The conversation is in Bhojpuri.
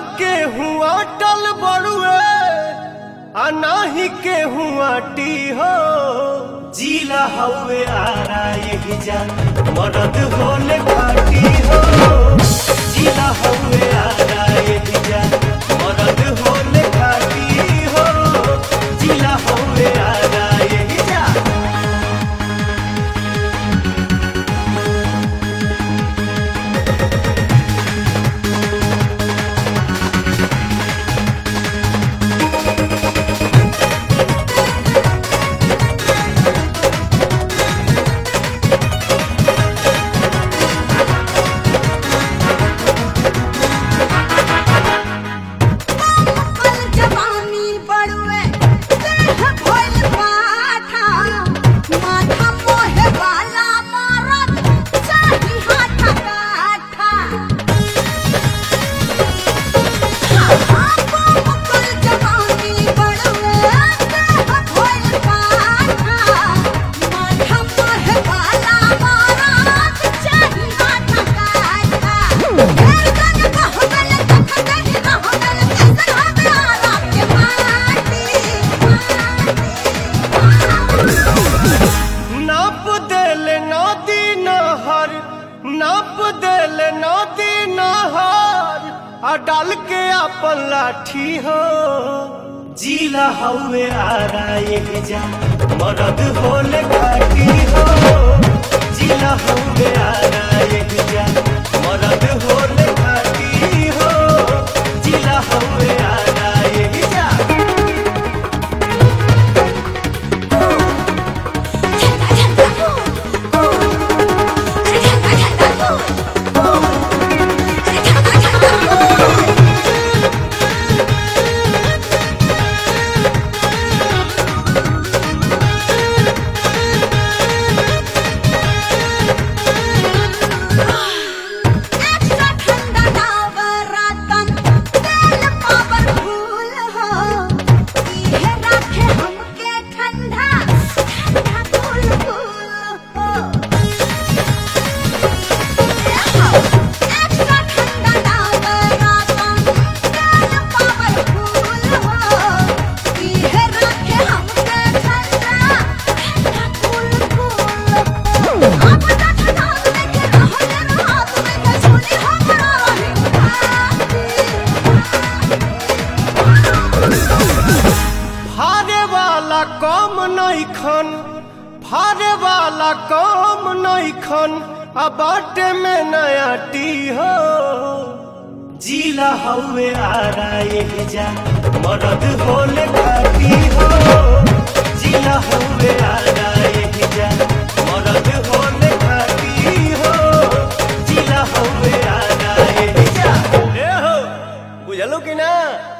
के हुआ टल बड़ुए आ नाही के हुआ टी हो। जिला हवे आरा यही जा मरद होले घाटी हो। जिला हवे आरा यही जा मरद होले घाटी हो। जिला हवे आरा यही जा। नाप देल नदी नहर आ डाल के अपन लाठी हो। जिला हवे आरा यही जा मरद होले घाटी हो। जिला हवे आरा यही जा मरद होले घाटी हो। जिला हवे आरा यही जा। कम नइखन फारे वाला कम नइखन आ बाटे में नया टी हो। जिला हवे आरा यही जा मरद होले घाटी हो। जिला हवे आरा यही जा मरद होले घाटी हो। जिला हवे आरा यही जा। ए हो बुझलो कि ना।